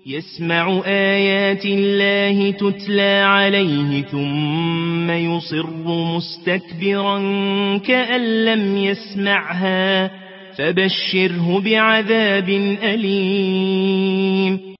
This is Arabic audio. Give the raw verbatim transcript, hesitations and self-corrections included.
يسمع آيات الله تتلى عليه ثم يصر مستكبرا كأن لم يسمعها فبشره بعذاب أليم